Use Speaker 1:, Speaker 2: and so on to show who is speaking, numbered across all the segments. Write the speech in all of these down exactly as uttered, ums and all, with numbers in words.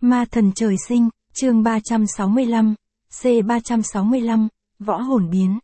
Speaker 1: Ma thần trời sinh, chương ba trăm sáu mươi lăm, C ba trăm sáu mươi lăm, võ hồn biến.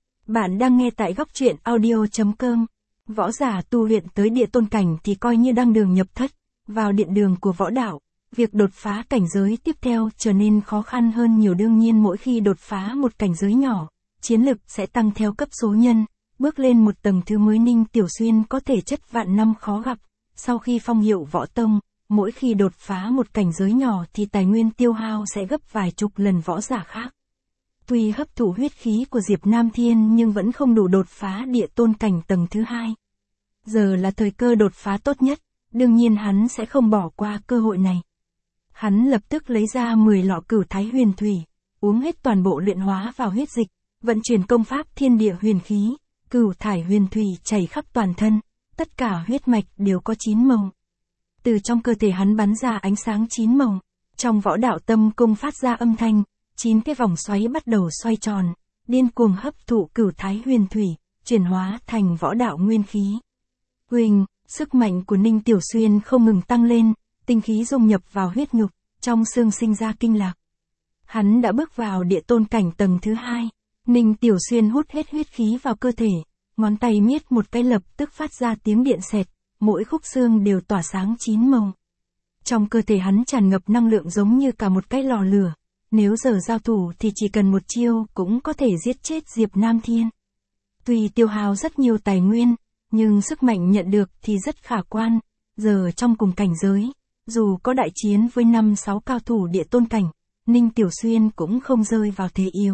Speaker 1: Bạn đang nghe tại góc truyện audio chấm com. Võ giả tu luyện tới địa tôn cảnh thì coi như đang đường nhập thất, vào điện đường của võ đạo. Việc đột phá cảnh giới tiếp theo trở nên khó khăn hơn nhiều, đương nhiên mỗi khi đột phá một cảnh giới nhỏ, chiến lực sẽ tăng theo cấp số nhân, bước lên một tầng thứ mới. Ninh Tiểu Xuyên có thể chất vạn năm khó gặp, sau khi phong hiệu võ tông, mỗi khi đột phá một cảnh giới nhỏ thì tài nguyên tiêu hao sẽ gấp vài chục lần võ giả khác. Tuy hấp thụ huyết khí của Diệp Nam Thiên nhưng vẫn không đủ đột phá địa tôn cảnh tầng thứ hai. Giờ là thời cơ đột phá tốt nhất, đương nhiên hắn sẽ không bỏ qua cơ hội này. Hắn lập tức lấy ra mười lọ cửu thái huyền thủy, uống hết toàn bộ luyện hóa vào huyết dịch, vận chuyển công pháp thiên địa huyền khí, cửu thải huyền thủy chảy khắp toàn thân, tất cả huyết mạch đều có chín màu. Từ trong cơ thể hắn bắn ra ánh sáng chín màu, trong võ đạo tâm cung phát ra âm thanh, chín cái vòng xoáy bắt đầu xoay tròn, điên cuồng hấp thụ cửu thái huyền thủy, chuyển hóa thành võ đạo nguyên khí. Huỳnh, sức mạnh của Ninh Tiểu Xuyên không ngừng tăng lên, tinh khí dung nhập vào huyết nhục, trong xương sinh ra kinh lạc. Hắn đã bước vào địa tôn cảnh tầng thứ hai. Ninh Tiểu Xuyên hút hết huyết khí vào cơ thể, ngón tay miết một cái lập tức phát ra tiếng điện xẹt, mỗi khúc xương đều tỏa sáng chín màu. Trong cơ thể hắn tràn ngập năng lượng giống như cả một cái lò lửa, nếu giờ giao thủ thì chỉ cần một chiêu cũng có thể giết chết Diệp Nam Thiên. Tuy tiêu hao rất nhiều tài nguyên, nhưng sức mạnh nhận được thì rất khả quan, giờ trong cùng cảnh giới, dù có đại chiến với năm sáu cao thủ địa tôn cảnh, Ninh Tiểu Xuyên cũng không rơi vào thế yếu.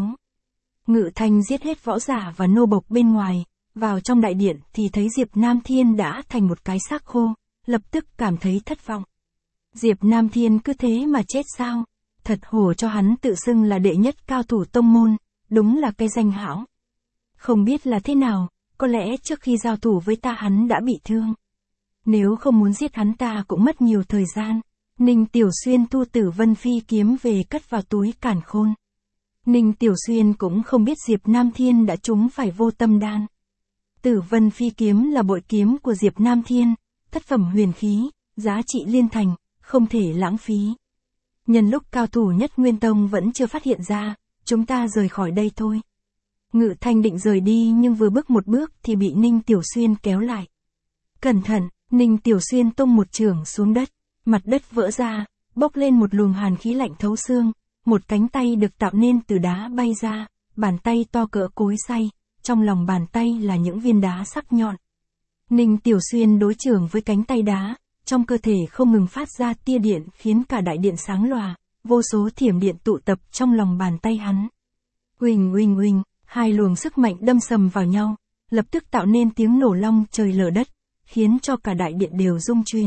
Speaker 1: Ngự Thanh giết hết võ giả và nô bộc bên ngoài, vào trong đại điện thì thấy Diệp Nam Thiên đã thành một cái xác khô, lập tức cảm thấy thất vọng. Diệp Nam Thiên cứ thế mà chết sao? Thật hổ cho hắn tự xưng là đệ nhất cao thủ tông môn, đúng là cái danh hão. Không biết là thế nào, có lẽ trước khi giao thủ với ta hắn đã bị thương. Nếu không muốn giết hắn ta cũng mất nhiều thời gian. Ninh Tiểu Xuyên thu Tử Vân Phi kiếm về cất vào túi càn khôn. Ninh Tiểu Xuyên cũng không biết Diệp Nam Thiên đã trúng phải vô tâm đan. Tử Vân Phi kiếm là bội kiếm của Diệp Nam Thiên, thất phẩm huyền khí, giá trị liên thành, không thể lãng phí. Nhân lúc cao thủ nhất Nguyên Tông vẫn chưa phát hiện ra, chúng ta rời khỏi đây thôi. Ngự Thanh định rời đi nhưng vừa bước một bước thì bị Ninh Tiểu Xuyên kéo lại. Cẩn thận, Ninh Tiểu Xuyên tung một chưởng xuống đất, mặt đất vỡ ra, bốc lên một luồng hàn khí lạnh thấu xương, một cánh tay được tạo nên từ đá bay ra, bàn tay to cỡ cối xay, trong lòng bàn tay là những viên đá sắc nhọn. Ninh Tiểu Xuyên đối chưởng với cánh tay đá, trong cơ thể không ngừng phát ra tia điện khiến cả đại điện sáng lòa, vô số thiểm điện tụ tập trong lòng bàn tay hắn. Huỳnh huỳnh huỳnh, hai luồng sức mạnh đâm sầm vào nhau, lập tức tạo nên tiếng nổ long trời lở đất, khiến cho cả đại điện đều rung truyền.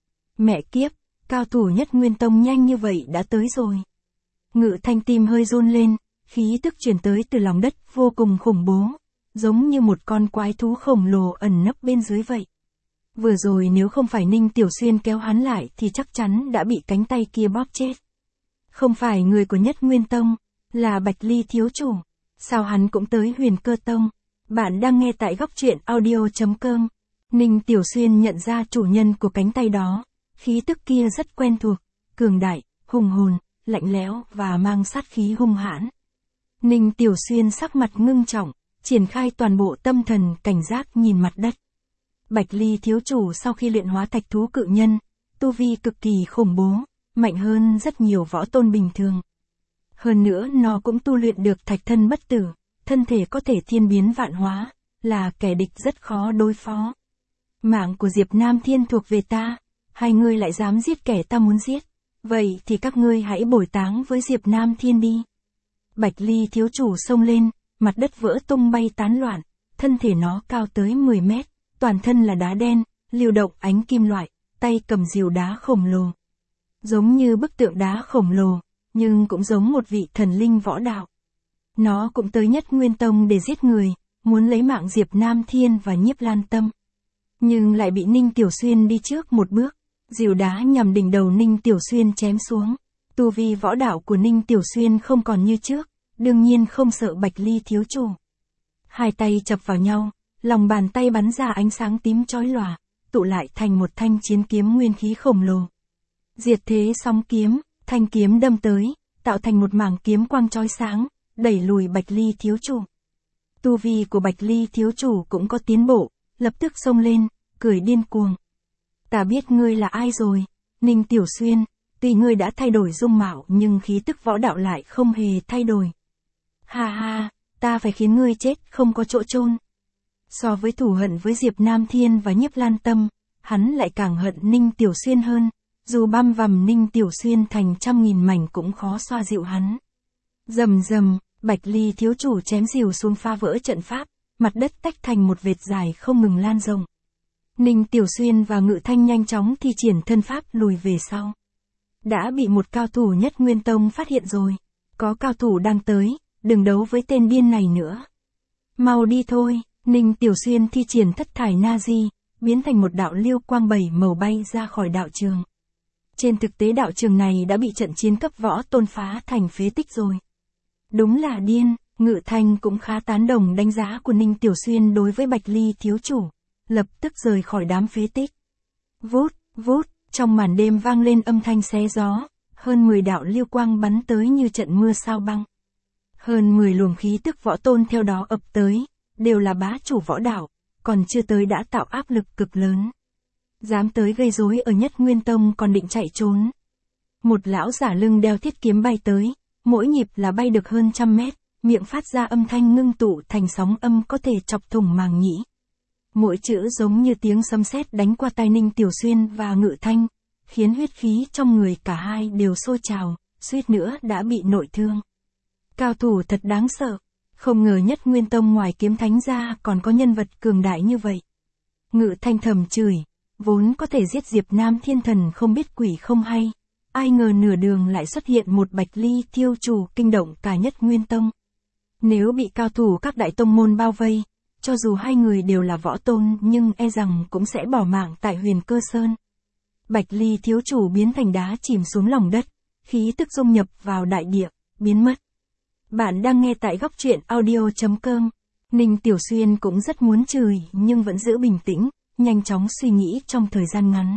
Speaker 1: Mẹ kiếp, cao thủ nhất Nguyên Tông nhanh như vậy đã tới rồi. Ngự Thanh tim hơi run lên, khí tức truyền tới từ lòng đất vô cùng khủng bố, giống như một con quái thú khổng lồ ẩn nấp bên dưới vậy. Vừa rồi nếu không phải Ninh Tiểu Xuyên kéo hắn lại thì chắc chắn đã bị cánh tay kia bóp chết. Không phải người của nhất Nguyên Tông, là Bạch Ly thiếu chủ. Sao hắn cũng tới Huyền Cơ Tông? Bạn đang nghe tại góc truyện audio chấm com. Ninh Tiểu Xuyên nhận ra chủ nhân của cánh tay đó, khí tức kia rất quen thuộc, cường đại, hùng hồn, lạnh lẽo và mang sát khí hung hãn. Ninh Tiểu Xuyên sắc mặt ngưng trọng, triển khai toàn bộ tâm thần cảnh giác nhìn mặt đất. Bạch Ly thiếu chủ sau khi luyện hóa thạch thú cự nhân, tu vi cực kỳ khủng bố, mạnh hơn rất nhiều võ tôn bình thường. Hơn nữa nó cũng tu luyện được thạch thân bất tử, thân thể có thể thiên biến vạn hóa, là kẻ địch rất khó đối phó. Mạng của Diệp Nam Thiên thuộc về ta, hai ngươi lại dám giết kẻ ta muốn giết, vậy thì các ngươi hãy bồi táng với Diệp Nam Thiên đi. Bạch Ly thiếu chủ xông lên, mặt đất vỡ tung bay tán loạn, thân thể nó cao tới mười mét, toàn thân là đá đen, lưu động ánh kim loại, tay cầm rìu đá khổng lồ. Giống như bức tượng đá khổng lồ, nhưng cũng giống một vị thần linh võ đạo. Nó cũng tới nhất Nguyên Tông để giết người, muốn lấy mạng Diệp Nam Thiên và Nhiếp Lan Tâm. Nhưng lại bị Ninh Tiểu Xuyên đi trước một bước, rìu đá nhằm đỉnh đầu Ninh Tiểu Xuyên chém xuống. Tu vi võ đạo của Ninh Tiểu Xuyên không còn như trước, đương nhiên không sợ Bạch Ly thiếu chủ. Hai tay chập vào nhau, lòng bàn tay bắn ra ánh sáng tím chói lòa, tụ lại thành một thanh chiến kiếm nguyên khí khổng lồ. Diệt thế sóng kiếm, thanh kiếm đâm tới, tạo thành một mảng kiếm quang chói sáng, đẩy lùi Bạch Ly thiếu chủ. Tu vi của Bạch Ly thiếu chủ cũng có tiến bộ, lập tức xông lên, cười điên cuồng. Ta biết ngươi là ai rồi, Ninh Tiểu Xuyên, tuy ngươi đã thay đổi dung mạo nhưng khí tức võ đạo lại không hề thay đổi. Ha ha, ta phải khiến ngươi chết không có chỗ chôn. So với thù hận với Diệp Nam Thiên và Nhiếp Lan Tâm, hắn lại càng hận Ninh Tiểu Xuyên hơn, dù băm vằm Ninh Tiểu Xuyên thành trăm nghìn mảnh cũng khó xoa dịu hắn. Rầm rầm, Bạch Ly thiếu chủ chém rìu xuống phá vỡ trận pháp, mặt đất tách thành một vệt dài không ngừng lan rộng. Ninh Tiểu Xuyên và Ngự Thanh nhanh chóng thi triển thân pháp lùi về sau. Đã bị một cao thủ Nhất Nguyên Tông phát hiện rồi. Có cao thủ đang tới, đừng đấu với tên điên này nữa. Mau đi thôi, Ninh Tiểu Xuyên thi triển thất thải na di, biến thành một đạo liêu quang bảy màu bay ra khỏi đạo trường. Trên thực tế đạo trường này đã bị trận chiến cấp võ tôn phá thành phế tích rồi. Đúng là điên, Ngự Thanh cũng khá tán đồng đánh giá của Ninh Tiểu Xuyên đối với Bạch Ly thiếu chủ, lập tức rời khỏi đám phế tích. Vút, vút, trong màn đêm vang lên âm thanh xé gió, hơn mười đạo liêu quang bắn tới như trận mưa sao băng. Hơn mười luồng khí tức võ tôn theo đó ập tới, đều là bá chủ võ đạo, còn chưa tới đã tạo áp lực cực lớn. Dám tới gây rối ở Nhất Nguyên Tông còn định chạy trốn. Một lão giả lưng đeo thiết kiếm bay tới, mỗi nhịp là bay được hơn trăm mét, miệng phát ra âm thanh ngưng tụ thành sóng âm có thể chọc thủng màng nhĩ. Mỗi chữ giống như tiếng sấm sét đánh qua tai Ninh Tiểu Xuyên và Ngự Thanh, khiến huyết khí trong người cả hai đều sôi trào, suýt nữa đã bị nội thương. Cao thủ thật đáng sợ, không ngờ Nhất Nguyên Tông ngoài kiếm thánh ra còn có nhân vật cường đại như vậy. Ngự Thanh thầm chửi, vốn có thể giết Diệp Nam Thiên thần không biết quỷ không hay, ai ngờ nửa đường lại xuất hiện một Bạch Ly thiếu chủ kinh động cả Nhất Nguyên Tông. Nếu bị cao thủ các đại tông môn bao vây, cho dù hai người đều là võ tôn nhưng e rằng cũng sẽ bỏ mạng tại Huyền Cơ Sơn. Bạch Ly thiếu chủ biến thành đá chìm xuống lòng đất, khí tức dung nhập vào đại địa, biến mất. Bạn đang nghe tại góc truyện audio chấm com. Ninh Tiểu Xuyên cũng rất muốn chửi nhưng vẫn giữ bình tĩnh, nhanh chóng suy nghĩ trong thời gian ngắn.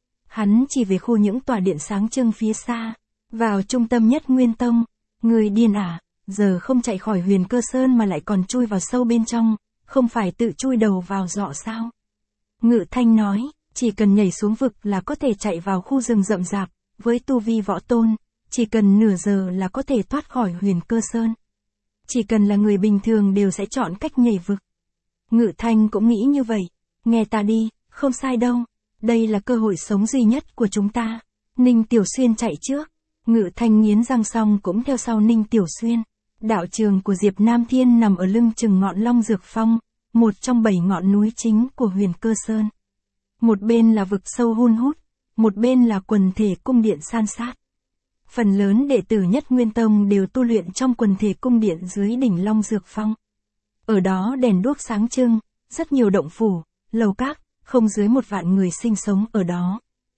Speaker 1: Hắn chỉ về khu những tòa điện sáng trưng phía xa, vào trung tâm Nhất Nguyên Tông. Người điên à, giờ không chạy khỏi Huyền Cơ Sơn mà lại còn chui vào sâu bên trong, không phải tự chui đầu vào giọ sao? Ngự Thanh nói, chỉ cần nhảy xuống vực là có thể chạy vào khu rừng rậm rạp, với tu vi võ tôn, chỉ cần nửa giờ là có thể thoát khỏi Huyền Cơ Sơn. Chỉ cần là người bình thường đều sẽ chọn cách nhảy vực. Ngự Thanh cũng nghĩ như vậy, nghe ta đi, không sai đâu, đây là cơ hội sống duy nhất của chúng ta. Ninh Tiểu Xuyên chạy trước, Ngự Thanh nghiến răng xong cũng theo sau Ninh Tiểu Xuyên. Đạo trường của Diệp Nam Thiên nằm ở lưng chừng ngọn Long Dược Phong, một trong bảy ngọn núi chính của Huyền Cơ Sơn. Một bên là vực sâu hun hút, một bên là quần thể cung điện san sát. Phần lớn đệ tử Nhất Nguyên Tông đều tu luyện trong quần thể cung điện dưới đỉnh Long Dược Phong. Ở đó đèn đuốc sáng trưng, rất nhiều động phủ, lầu các, không dưới một vạn người sinh sống ở đó.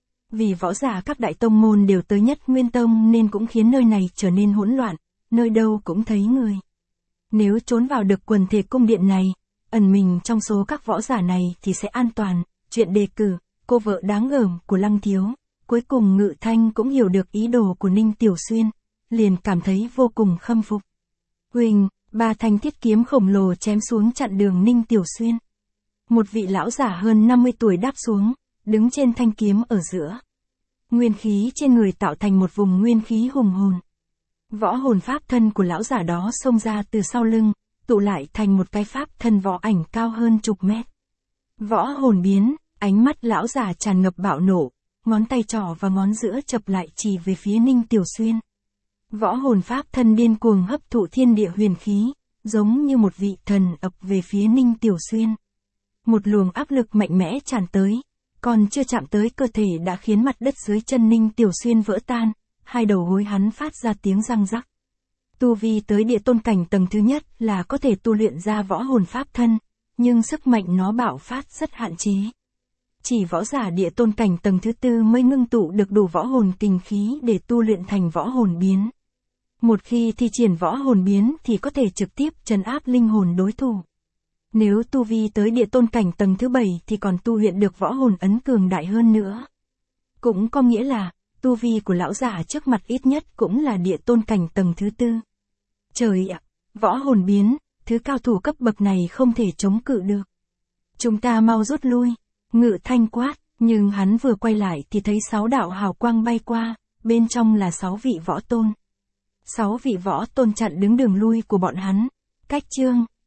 Speaker 1: Vì võ giả các đại tông môn đều tới Nhất Nguyên Tông nên cũng khiến nơi này trở nên hỗn loạn, nơi đâu cũng thấy người. Nếu trốn vào được quần thể cung điện này, ẩn mình trong số các võ giả này thì sẽ an toàn. Chuyện đề cử, cô vợ đáng gờm của Lăng Thiếu. Cuối cùng Ngự Thanh cũng hiểu được ý đồ của Ninh Tiểu Xuyên, liền cảm thấy vô cùng khâm phục. Huỳnh, ba thanh thiết kiếm khổng lồ chém xuống chặn đường Ninh Tiểu Xuyên. Một vị lão giả hơn năm mươi tuổi đáp xuống, đứng trên thanh kiếm ở giữa. Nguyên khí trên người tạo thành một vùng nguyên khí hùng hồn. Võ hồn pháp thân của lão giả đó xông ra từ sau lưng, tụ lại thành một cái pháp thân võ ảnh cao hơn chục mét. Võ hồn biến, ánh mắt lão giả tràn ngập bạo nộ, ngón tay trỏ và ngón giữa chập lại chỉ về phía Ninh Tiểu Xuyên. Võ hồn pháp thân điên cuồng hấp thụ thiên địa huyền khí, giống như một vị thần ập về phía Ninh Tiểu Xuyên. Một luồng áp lực mạnh mẽ tràn tới, còn chưa chạm tới cơ thể đã khiến mặt đất dưới chân Ninh Tiểu Xuyên vỡ tan, hai đầu gối hắn phát ra tiếng răng rắc. Tu vi tới địa tôn cảnh tầng thứ nhất là có thể tu luyện ra võ hồn pháp thân, nhưng sức mạnh nó bạo phát rất hạn chế. Chỉ võ giả địa tôn cảnh tầng thứ tư mới ngưng tụ được đủ võ hồn kình khí để tu luyện thành võ hồn biến. Một khi thi triển võ hồn biến thì có thể trực tiếp trấn áp linh hồn đối thủ. Nếu tu vi tới địa tôn cảnh tầng thứ bảy thì còn tu luyện được võ hồn ấn cường đại hơn nữa. Cũng có nghĩa là, Tu vi của lão giả trước mặt ít nhất cũng là địa tôn cảnh tầng thứ tư. Trời ạ, võ hồn biến, thứ cao thủ cấp bậc này không thể chống cự được. Chúng ta mau rút lui, Ngự Thanh quát, nhưng hắn vừa quay lại thì thấy sáu đạo hào quang bay qua, bên trong là sáu vị võ tôn. Sáu vị võ tôn chặn đứng đường lui của bọn hắn. Cách chương,